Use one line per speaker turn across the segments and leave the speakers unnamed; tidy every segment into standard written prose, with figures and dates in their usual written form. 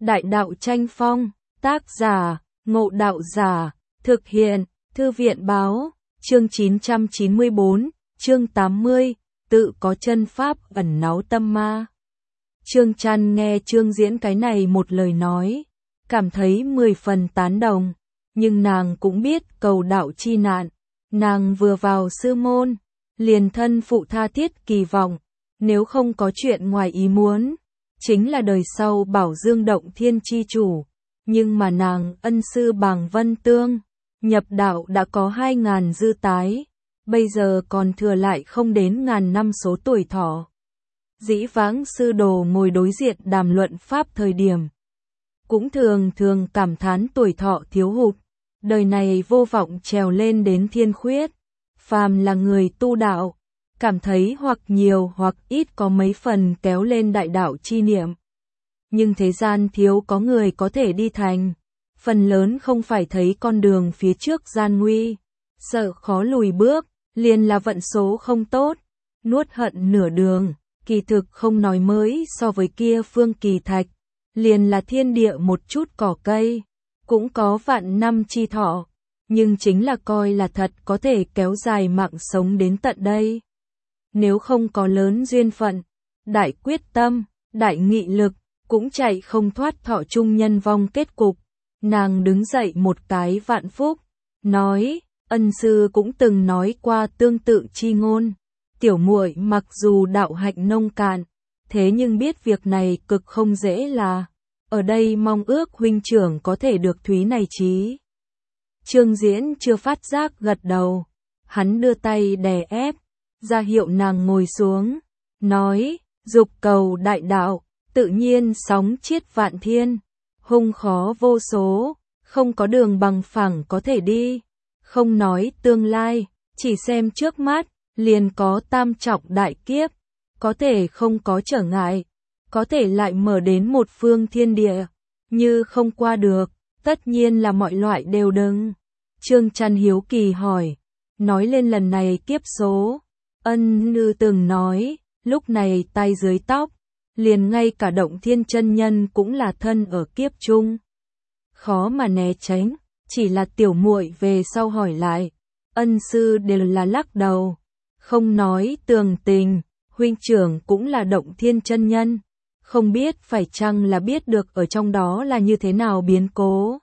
Đại đạo tranh phong, tác giả, Ngộ Đạo Giả, thực hiện, Thư viện báo, chương 994, chương 80, tự có chân pháp ẩn náu tâm ma. Trương Trăn nghe Trương Diễn cái này một lời nói, cảm thấy 10 phần tán đồng, nhưng nàng cũng biết cầu đạo chi nạn, nàng vừa vào sư môn, liền thân phụ tha thiết kỳ vọng, nếu không có chuyện ngoài ý muốn, chính là đời sau Bảo Dương Động Thiên chi chủ, nhưng mà nàng ân sư Bàng Vân Tương, nhập đạo đã có 2.000 dư tái, bây giờ còn thừa lại không đến 1.000 năm số tuổi thọ. Dĩ vãng sư đồ ngồi đối diện đàm luận pháp thời điểm, cũng thường thường cảm thán tuổi thọ thiếu hụt, đời này vô vọng trèo lên đến thiên khuyết, phàm là người tu đạo, cảm thấy hoặc nhiều hoặc ít có mấy phần kéo lên đại đạo chi niệm. Nhưng thế gian thiếu có người có thể đi thành, phần lớn không phải thấy con đường phía trước gian nguy, sợ khó lùi bước, liền là vận số không tốt, nuốt hận nửa đường, kỳ thực không nói mới so với kia Phương Kỳ Thạch, liền là thiên địa một chút cỏ cây, cũng có vạn năm chi thọ, nhưng chính là coi là thật có thể kéo dài mạng sống đến tận đây. Nếu không có lớn duyên phận, đại quyết tâm, đại nghị lực, cũng chạy không thoát thọ chung nhân vong kết cục. Nàng đứng dậy một cái vạn phúc, nói, ân sư cũng từng nói qua tương tự chi ngôn. Tiểu muội mặc dù đạo hạnh nông cạn, thế nhưng biết việc này cực không dễ là, ở đây mong ước huynh trưởng có thể được thúy này trí. Trương Diễn chưa phát giác gật đầu, hắn đưa tay đè ép, ra hiệu nàng ngồi xuống, nói, dục cầu đại đạo, tự nhiên sóng chiết vạn thiên, hung khó vô số, không có đường bằng phẳng có thể đi, không nói tương lai, chỉ xem trước mắt, liền có tam trọng đại kiếp, có thể không có trở ngại, có thể lại mở đến một phương thiên địa, như không qua được, tất nhiên là mọi loại đều đừng. Trương Trăn hiếu kỳ hỏi, nói lên lần này kiếp số, ân nư từng nói, lúc này tay dưới tóc, liền ngay cả Động Thiên chân nhân cũng là thân ở kiếp chung. Khó mà né tránh, chỉ là tiểu muội về sau hỏi lại, ân sư đều là lắc đầu, không nói tường tình, huynh trưởng cũng là Động Thiên chân nhân, không biết phải chăng là biết được ở trong đó là như thế nào biến cố.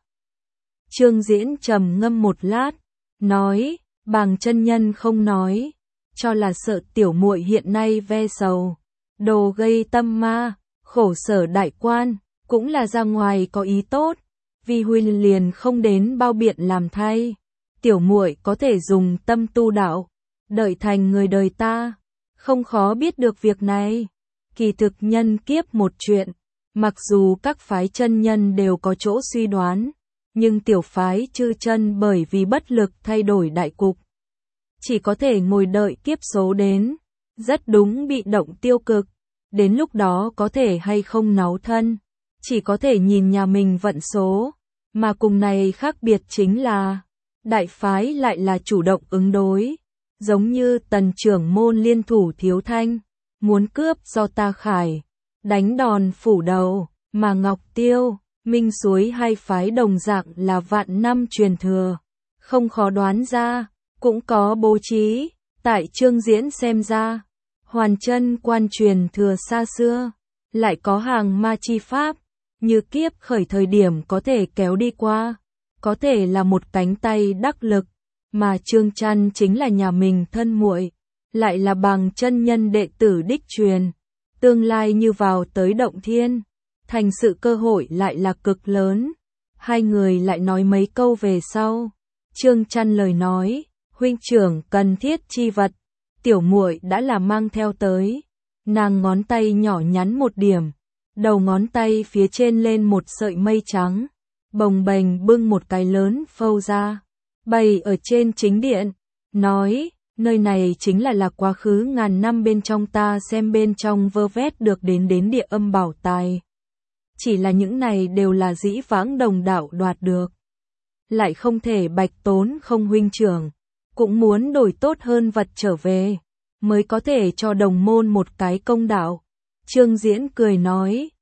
Trương Diễn trầm ngâm một lát, nói, Bàng chân nhân không nói, cho là sợ tiểu muội hiện nay ve sầu, đồ gây tâm ma, khổ sở đại quan, cũng là ra ngoài có ý tốt, vì huynh liền không đến bao biện làm thay, tiểu muội có thể dùng tâm tu đạo, đợi thành người đời ta, không khó biết được việc này. Kỳ thực nhân kiếp một chuyện, mặc dù các phái chân nhân đều có chỗ suy đoán, nhưng tiểu phái chư chân bởi vì bất lực thay đổi đại cục, chỉ có thể ngồi đợi kiếp số đến, rất đúng bị động tiêu cực, đến lúc đó có thể hay không náu thân, chỉ có thể nhìn nhà mình vận số, mà cùng này khác biệt chính là, đại phái lại là chủ động ứng đối, giống như Tần trưởng môn liên thủ Thiếu Thanh, muốn cướp do Ta Khải, đánh đòn phủ đầu, mà Ngọc Tiêu, Minh Suối hai phái đồng dạng là vạn năm truyền thừa, không khó đoán ra, cũng có bố trí, tại Trương Diễn xem ra, hoàn chân quan truyền thừa xa xưa, lại có hàng ma chi pháp, như kiếp khởi thời điểm có thể kéo đi qua, có thể là một cánh tay đắc lực, mà Trương Trăn chính là nhà mình thân muội, lại là Bàng chân nhân đệ tử đích truyền, tương lai như vào tới Động Thiên, thành sự cơ hội lại là cực lớn. Hai người lại nói mấy câu về sau, Trương Trăn lời nói, huynh trưởng cần thiết chi vật, tiểu muội đã là mang theo tới. Nàng ngón tay nhỏ nhắn một điểm, đầu ngón tay phía trên lên một sợi mây trắng, bồng bềnh bưng một cái lớn phâu ra, bày ở trên chính điện, nói, nơi này chính là quá khứ 1.000 năm bên trong ta xem bên trong vơ vét được đến địa âm bảo tài. Chỉ là những này đều là dĩ vãng đồng đạo đoạt được, lại không thể bạch tốn không huynh trưởng, cũng muốn đổi tốt hơn vật trở về, mới có thể cho đồng môn một cái công đạo. Trương Diễn cười nói,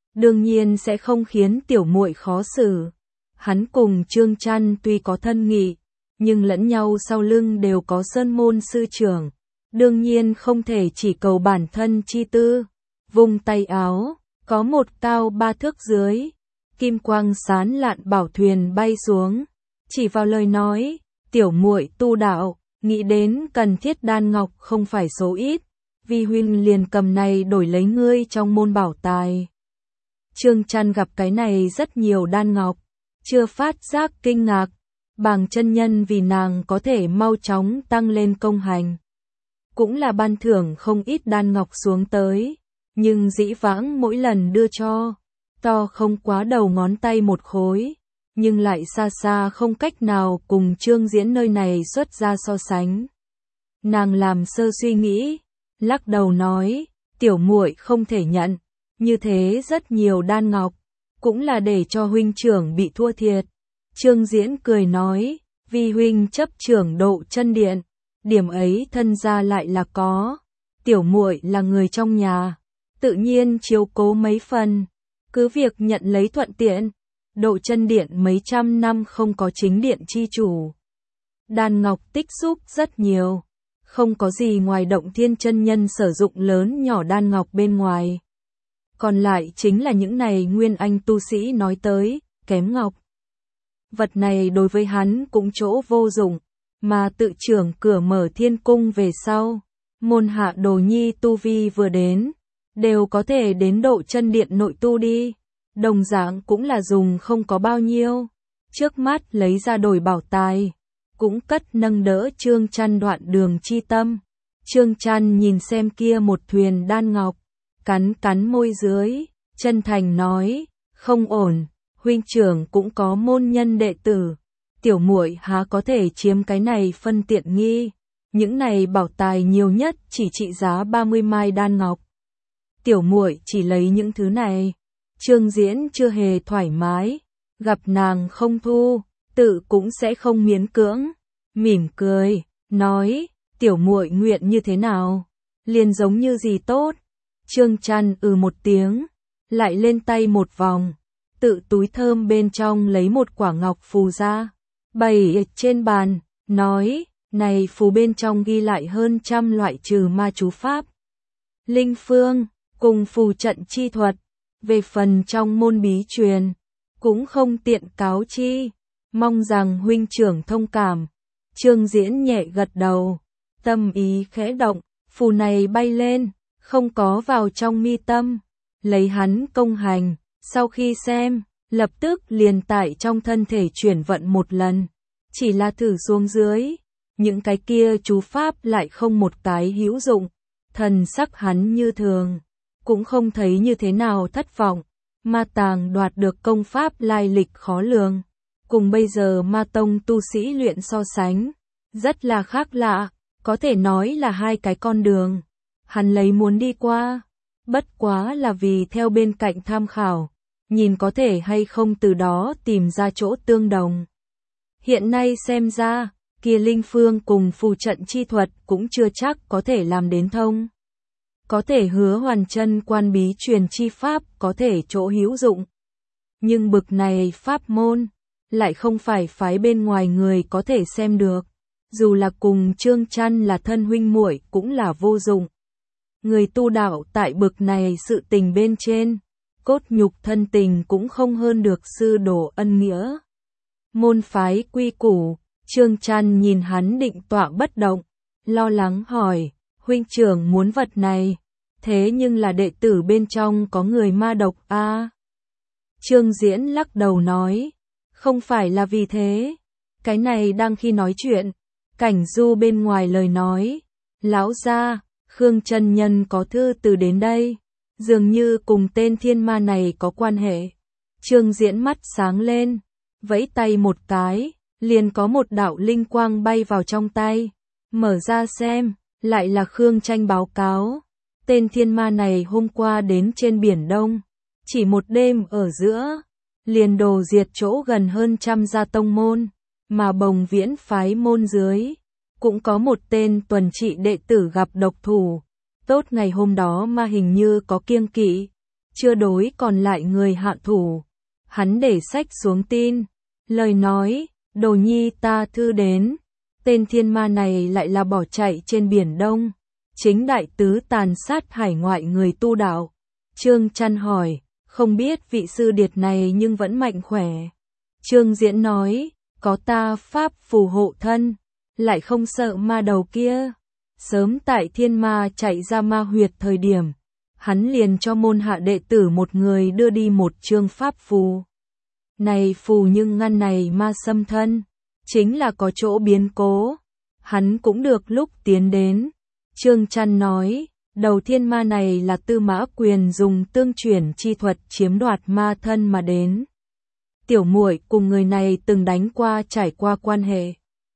đương nhiên sẽ không khiến tiểu muội khó xử. Hắn cùng Trương Trăn tuy có thân nghị, nhưng lẫn nhau sau lưng đều có sơn môn sư trưởng, đương nhiên không thể chỉ cầu bản thân chi tư. Vung tay áo, có một cao 3 thước dưới, kim quang sán lạn bảo thuyền bay xuống, chỉ vào lời nói, tiểu muội tu đạo, nghĩ đến cần thiết đan ngọc không phải số ít, vi huynh liền cầm này đổi lấy ngươi trong môn bảo tài. Trương Trăn gặp cái này rất nhiều đan ngọc, chưa phát giác kinh ngạc, Bàng chân nhân vì nàng có thể mau chóng tăng lên công hành, cũng là ban thưởng không ít đan ngọc xuống tới, nhưng dĩ vãng mỗi lần đưa cho, to không quá đầu ngón tay một khối, nhưng lại xa xa không cách nào cùng Trương Diễn nơi này xuất ra so sánh. Nàng làm sơ suy nghĩ, lắc đầu nói, tiểu muội không thể nhận, như thế rất nhiều đan ngọc, cũng là để cho huynh trưởng bị thua thiệt. Trương Diễn cười nói, vì huynh chấp trưởng Độ Chân Điện, điểm ấy thân gia lại là có, tiểu muội là người trong nhà, tự nhiên chiếu cố mấy phần, cứ việc nhận lấy thuận tiện. Độ Chân Điện mấy trăm năm không có chính điện chi chủ, đan ngọc tích xúc rất nhiều, không có gì ngoài Động Thiên chân nhân sử dụng lớn nhỏ đan ngọc bên ngoài. Còn lại chính là những này nguyên anh tu sĩ nói tới, kém ngọc. Vật này đối với hắn cũng chỗ vô dụng, mà tự trưởng cửa mở thiên cung về sau, môn hạ đồ nhi tu vi vừa đến, đều có thể đến Độ Chân Điện nội tu đi, đồng dạng cũng là dùng không có bao nhiêu, trước mắt lấy ra đổi bảo tài, cũng cất nâng đỡ Trương Trăn đoạn đường chi tâm. Trương Trăn nhìn xem kia một thuyền đan ngọc, cắn cắn môi dưới, chân thành nói, không ổn, huynh trưởng cũng có môn nhân đệ tử, tiểu muội há có thể chiếm cái này phân tiện nghi, những này bảo tài nhiều nhất chỉ trị giá 30 mai đan ngọc. Tiểu muội chỉ lấy những thứ này. Trương Diễn chưa hề thoải mái, gặp nàng không thu, tự cũng sẽ không miễn cưỡng, mỉm cười, nói, tiểu muội nguyện như thế nào, liền giống như gì tốt. Trương Trăn một tiếng, lại lên tay một vòng, tự túi thơm bên trong lấy một quả ngọc phù ra, bày trên bàn, nói, này phù bên trong ghi lại hơn 100 loại trừ ma chú pháp, linh phương, cùng phù trận chi thuật. Về phần trong môn bí truyền, cũng không tiện cáo chi, mong rằng huynh trưởng thông cảm. Trương Diễn nhẹ gật đầu, tâm ý khẽ động, phù này bay lên, không có vào trong mi tâm, lấy hắn công hành, sau khi xem, lập tức liền tại trong thân thể chuyển vận một lần, chỉ là thử xuống dưới, những cái kia chú pháp lại không một cái hữu dụng, thần sắc hắn như thường, cũng không thấy như thế nào thất vọng. Ma tàng đoạt được công pháp lai lịch khó lường, cùng bây giờ ma tông tu sĩ luyện so sánh, rất là khác lạ, có thể nói là hai cái con đường. Hắn lấy muốn đi qua, bất quá là vì theo bên cạnh tham khảo, nhìn có thể hay không từ đó tìm ra chỗ tương đồng. Hiện nay xem ra, kia linh phương cùng phù trận chi thuật cũng chưa chắc có thể làm đến thông. Có thể hứa hoàn chân quan bí truyền chi pháp có thể chỗ hữu dụng. Nhưng bực này pháp môn, lại không phải phái bên ngoài người có thể xem được. Dù là cùng Trương Trăn là thân huynh muội cũng là vô dụng. Người tu đạo tại bực này sự tình bên trên, cốt nhục thân tình cũng không hơn được sư đồ ân nghĩa. Môn phái quy củ, Trương Trăn nhìn hắn định tọa bất động, lo lắng hỏi, huynh trưởng muốn vật này, thế nhưng là đệ tử bên trong có người ma độc a. Trương Diễn lắc đầu nói, không phải là vì thế, cái này đang khi nói chuyện, Cảnh Du bên ngoài lời nói, lão gia, Khương chân nhân có thư từ đến đây, dường như cùng tên thiên ma này có quan hệ. Trương Diễn mắt sáng lên, vẫy tay một cái, liền có một đạo linh quang bay vào trong tay, mở ra xem, lại là Khương Tranh báo cáo. Tên thiên ma này hôm qua đến trên Biển Đông, chỉ một đêm ở giữa, liền đồ diệt chỗ gần hơn 100 gia tông môn, mà Bồng Viễn phái môn dưới, cũng có một tên tuần trị đệ tử gặp độc thủ. Tốt ngày hôm đó mà hình như có kiêng kỵ, chưa đối còn lại người hạ thủ. Hắn để sách xuống tin, lời nói, đồ nhi ta thư đến, tên thiên ma này lại là bỏ chạy trên biển Đông, chính đại tứ tàn sát hải ngoại người tu đạo. Trương Chăn hỏi, không biết vị sư điệt này nhưng vẫn mạnh khỏe. Trương Diễn nói, có ta pháp phù hộ thân, lại không sợ ma đầu kia. Sớm tại thiên ma chạy ra ma huyệt thời điểm, hắn liền cho môn hạ đệ tử một người đưa đi một chương pháp phù. Này phù nhưng ngăn này ma xâm thân, chính là có chỗ biến cố. Hắn cũng được lúc tiến đến. Trương Chăn nói, đầu thiên ma này là Tư Mã Quyền dùng tương chuyển chi thuật chiếm đoạt ma thân mà đến. Tiểu muội cùng người này từng đánh qua trải qua quan hệ.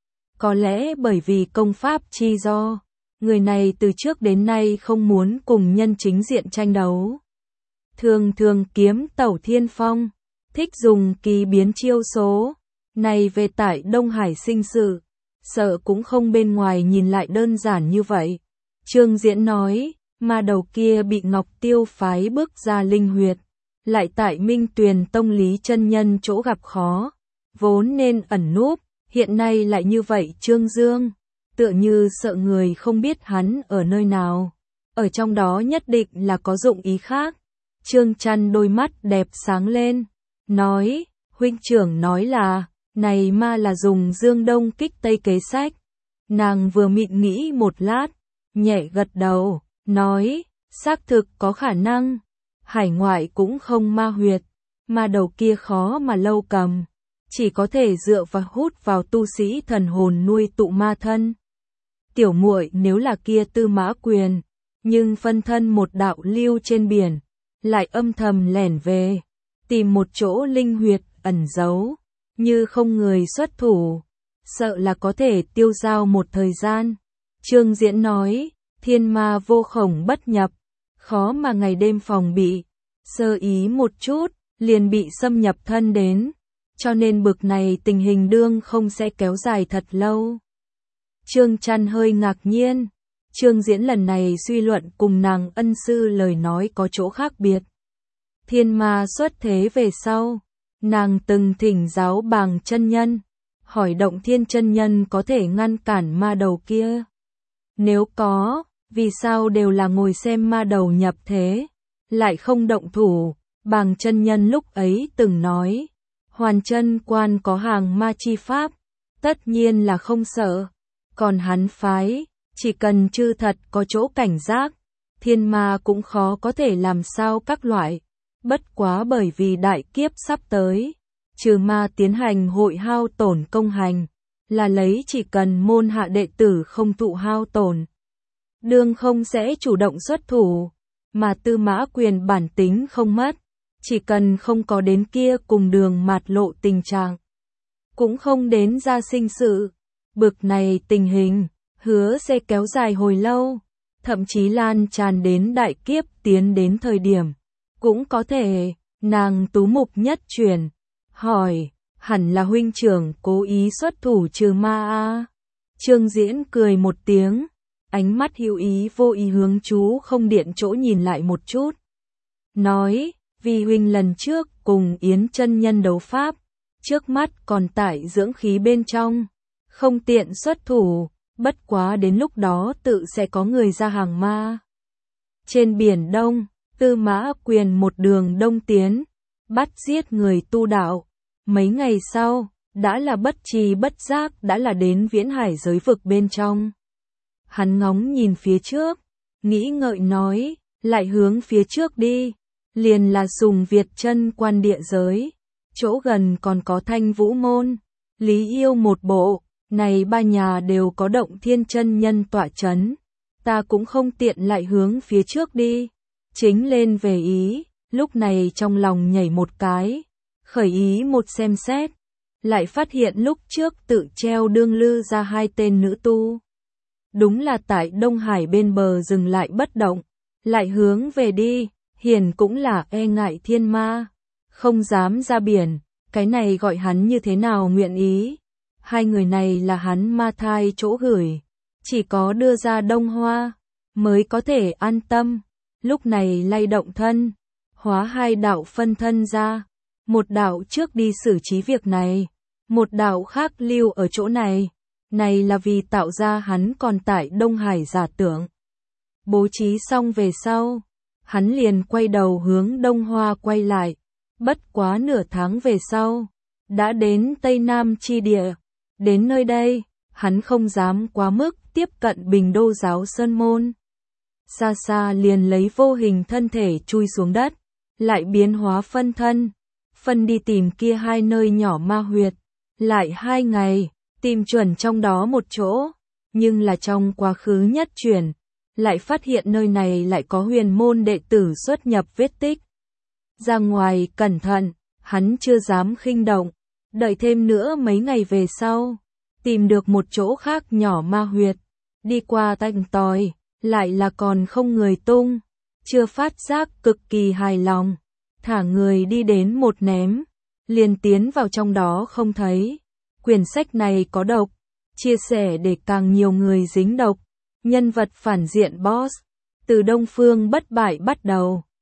Có lẽ bởi vì công pháp chi do, người này từ trước đến nay không muốn cùng nhân chính diện tranh đấu. Thường thường kiếm tẩu thiên phong, thích dùng kỳ biến chiêu số. Này về tại Đông Hải sinh sự, sợ cũng không bên ngoài nhìn lại đơn giản như vậy. Trương Diễn nói, ma đầu kia bị Ngọc Tiêu phái bước ra linh huyệt, lại tại Minh Tuyền Tông Lý chân nhân chỗ gặp khó, vốn nên ẩn núp, hiện nay lại như vậy Trương Dương, tựa như sợ người không biết hắn ở nơi nào, ở trong đó nhất định là có dụng ý khác. Trương Chăn đôi mắt đẹp sáng lên, nói, huynh trưởng nói là, này ma là dùng Dương Đông kích Tây kế sách. Nàng vừa mịn nghĩ một lát, nhẹ gật đầu, nói, xác thực có khả năng. Hải ngoại cũng không ma huyệt, ma đầu kia khó mà lâu cầm, chỉ có thể dựa và hút vào tu sĩ thần hồn nuôi tụ ma thân. Tiểu muội nếu là kia Tư Mã Quyền, nhưng phân thân một đạo lưu trên biển, lại âm thầm lẻn về, tìm một chỗ linh huyệt ẩn giấu, như không người xuất thủ, sợ là có thể tiêu dao một thời gian. Trương Diễn nói, thiên ma vô khổng bất nhập, khó mà ngày đêm phòng bị, sơ ý một chút, liền bị xâm nhập thân đến, cho nên bực này tình hình đương không sẽ kéo dài thật lâu. Trương Chăn hơi ngạc nhiên, Trương Diễn lần này suy luận cùng nàng ân sư lời nói có chỗ khác biệt. Thiên ma xuất thế về sau, nàng từng thỉnh giáo Bàng chân nhân, hỏi Động Thiên chân nhân có thể ngăn cản ma đầu kia. Nếu có, vì sao đều là ngồi xem ma đầu nhập thế, lại không động thủ? Bàng chân nhân lúc ấy từng nói, Hoàn Chân Quan có hàng ma chi pháp, tất nhiên là không sợ. Còn hắn phái, chỉ cần chư thật có chỗ cảnh giác, thiên ma cũng khó có thể làm sao các loại. Bất quá bởi vì đại kiếp sắp tới, trừ ma tiến hành hội hao tổn công hành, là lấy chỉ cần môn hạ đệ tử không thụ hao tổn, đương không sẽ chủ động xuất thủ, mà Tư Mã Quyền bản tính không mất, chỉ cần không có đến kia cùng đường mạt lộ tình trạng, cũng không đến ra sinh sự. Bực này tình hình, hứa sẽ kéo dài hồi lâu, thậm chí lan tràn đến đại kiếp tiến đến thời điểm. Cũng có thể, nàng tú mục nhất chuyển, hỏi, hẳn là huynh trưởng cố ý xuất thủ trừ ma a? Trương Diễn cười một tiếng, ánh mắt hữu ý vô ý hướng chú không điện chỗ nhìn lại một chút. Nói, vì huynh lần trước cùng Yến chân nhân đấu pháp, trước mắt còn tải dưỡng khí bên trong, không tiện xuất thủ, bất quá đến lúc đó tự sẽ có người ra hàng ma. Trên biển Đông, Tư Mã Quyền một đường đông tiến, bắt giết người tu đạo. Mấy ngày sau, đã là bất tri bất giác đã là đến Viễn Hải giới vực bên trong. Hắn ngóng nhìn phía trước, nghĩ ngợi nói, lại hướng phía trước đi, liền là Sùng Việt Chân Quan địa giới, chỗ gần còn có Thanh Vũ Môn, Lý Yêu một bộ, này ba nhà đều có Động Thiên chân nhân tọa chấn, ta cũng không tiện lại hướng phía trước đi. Chính lên về ý, lúc này trong lòng nhảy một cái, khởi ý một xem xét, lại phát hiện lúc trước tự treo đương lư ra hai tên nữ tu. Đúng là tại Đông Hải bên bờ dừng lại bất động, lại hướng về đi, hiển cũng là e ngại thiên ma, không dám ra biển, cái này gọi hắn như thế nào nguyện ý. Hai người này là hắn ma thai chỗ gửi, chỉ có đưa ra Đông Hoa, mới có thể an tâm. Lúc này lay động thân, hóa hai đạo phân thân ra. Một đạo trước đi xử trí việc này, một đạo khác lưu ở chỗ này. Này là vì tạo ra hắn còn tại Đông Hải giả tưởng. Bố trí xong về sau, hắn liền quay đầu hướng Đông Hoa quay lại. Bất quá nửa tháng về sau, đã đến Tây Nam chi địa. Đến nơi đây, hắn không dám quá mức tiếp cận Bình Đô giáo Sơn Môn. Xa xa liền lấy vô hình thân thể chui xuống đất, lại biến hóa phân thân, phân đi tìm kia hai nơi nhỏ ma huyệt. Lại 2 ngày, tìm chuẩn trong đó một chỗ, nhưng là trong quá khứ nhất chuyển, lại phát hiện nơi này lại có huyền môn đệ tử xuất nhập vết tích. Ra ngoài cẩn thận, hắn chưa dám khinh động, đợi thêm nữa mấy ngày về sau, tìm được một chỗ khác nhỏ ma huyệt, đi qua tanh tòi, lại là còn không người tung, chưa phát giác cực kỳ hài lòng, thả người đi đến một ném, liền tiến vào trong đó không thấy. Quyển sách này có độc, chia sẻ để càng nhiều người dính độc. Nhân vật phản diện boss, từ Đông Phương bất bại bắt đầu.